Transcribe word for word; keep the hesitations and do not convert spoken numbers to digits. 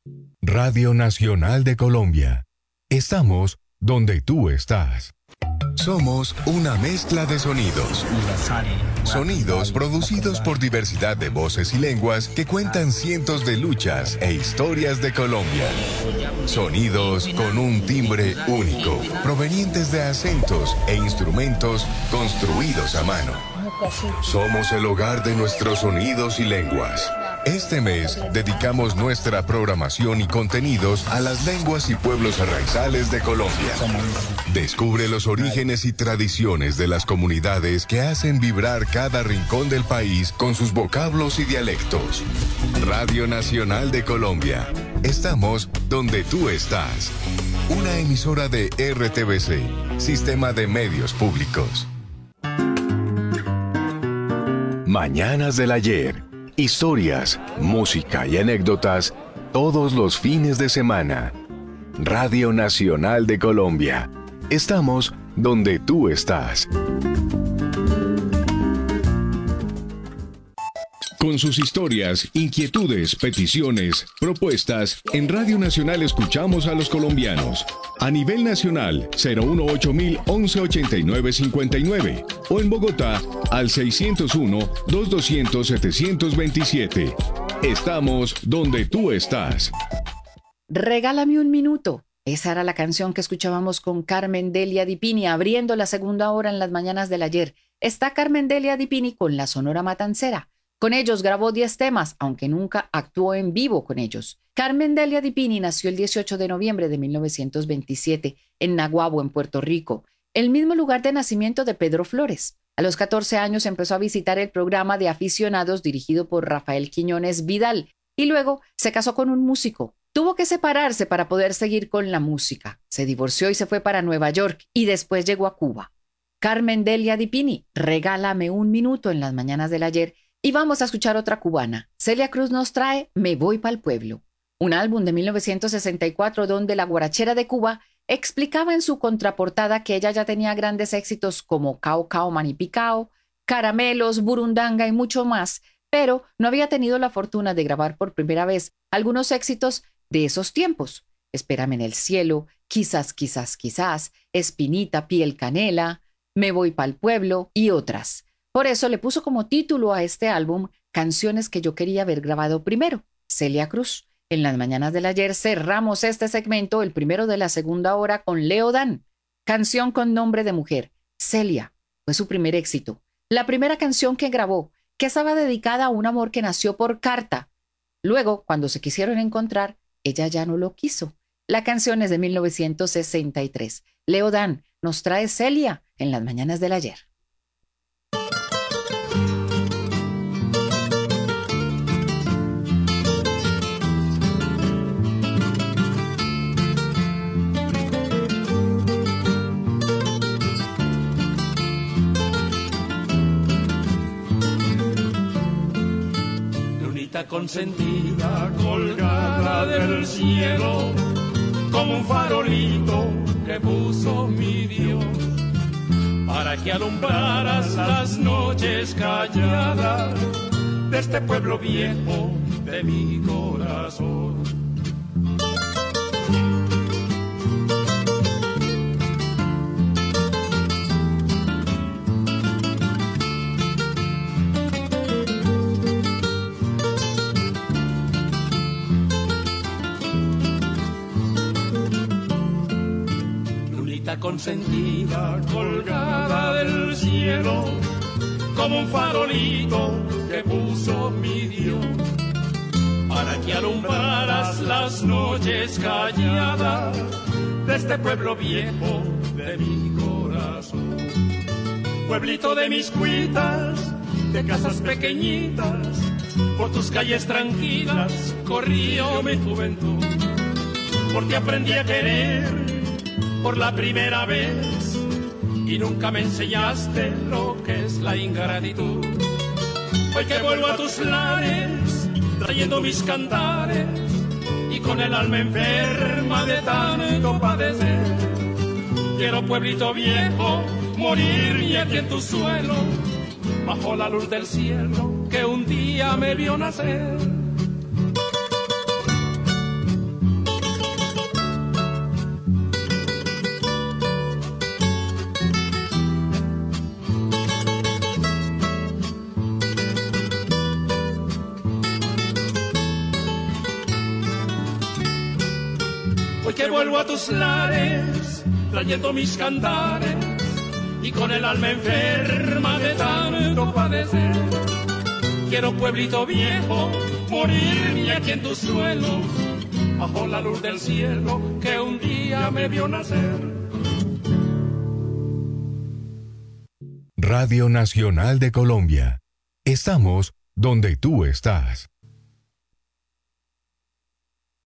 Radio Nacional de Colombia. Estamos donde tú estás. Somos una mezcla de sonidos. Sonidos producidos por diversidad de voces y lenguas que cuentan cientos de luchas e historias de Colombia. Sonidos con un timbre único, provenientes de acentos e instrumentos construidos a mano. Somos el hogar de nuestros sonidos y lenguas. Este mes dedicamos nuestra programación y contenidos a las lenguas y pueblos arraizales de Colombia. Descubre los orígenes y tradiciones de las comunidades que hacen vibrar cada rincón del país con sus vocablos y dialectos. Radio Nacional de Colombia. Estamos donde tú estás. Una emisora de R T V C, Sistema de Medios Públicos. Mañanas del ayer. Historias, música y anécdotas todos los fines de semana. Radio Nacional de Colombia. Estamos donde tú estás. Con sus historias, inquietudes, peticiones, propuestas, en Radio Nacional escuchamos a los colombianos. A nivel nacional, cero uno ocho mil once ochenta y nueve cincuenta y nueve. O en Bogotá, al seiscientos uno, dos doscientos, setecientos veintisiete. Estamos donde tú estás. Regálame un minuto. Esa era la canción que escuchábamos con Carmen Delia Dipini, abriendo la segunda hora en las mañanas del ayer. Está Carmen Delia Dipini con la Sonora Matancera. Con ellos grabó diez temas, aunque nunca actuó en vivo con ellos. Carmen Delia Dipini nació el dieciocho de noviembre de mil novecientos veintisiete en Naguabo, en Puerto Rico, el mismo lugar de nacimiento de Pedro Flores. A los catorce años empezó a visitar el programa de aficionados dirigido por Rafael Quiñones Vidal y luego se casó con un músico. Tuvo que separarse para poder seguir con la música. Se divorció y se fue para Nueva York y después llegó a Cuba. Carmen Delia Dipini, regálame un minuto en las mañanas del ayer. Y vamos a escuchar otra cubana. Celia Cruz nos trae Me voy pa'l pueblo, un álbum de mil novecientos sesenta y cuatro donde la guarachera de Cuba explicaba en su contraportada que ella ya tenía grandes éxitos como Cao Cao Manipicao, Caramelos, Burundanga y mucho más, pero no había tenido la fortuna de grabar por primera vez algunos éxitos de esos tiempos. Espérame en el cielo, Quizás, quizás, quizás, Espinita, Piel Canela, Me voy pa'l pueblo y otras. Por eso le puso como título a este álbum Canciones que yo quería haber grabado primero, Celia Cruz. En las mañanas del ayer cerramos este segmento, el primero de la segunda hora, con Leo Dan, canción con nombre de mujer. Celia fue su primer éxito, la primera canción que grabó, que estaba dedicada a un amor que nació por carta. Luego, cuando se quisieron encontrar, ella ya no lo quiso. La canción es de mil novecientos sesenta y tres. Leo Dan nos trae Celia en las mañanas del ayer. Consentida, colgada del cielo, como un farolito que puso mi Dios, para que alumbraras las noches calladas de este pueblo viejo de mi corazón. Consentida, colgada del cielo, como un farolito que puso mi Dios, para que alumbraras las noches calladas de este pueblo viejo de mi corazón. Pueblito de mis cuitas, de casas pequeñitas, por tus calles tranquilas corrió mi juventud, porque aprendí a querer por la primera vez y nunca me enseñaste lo que es la ingratitud. Hoy que vuelvo a tus lares trayendo mis cantares y con el alma enferma de tanto padecer, quiero pueblito viejo morir y aquí en tu suelo, bajo la luz del cielo que un día me vio nacer. que vuelvo a tus lares, trayendo mis cantares, y con el alma enferma de tanto padecer. Quiero pueblito viejo, morirme aquí en tu suelo, bajo la luz del cielo que un día me vio nacer. Radio Nacional de Colombia. Estamos donde tú estás.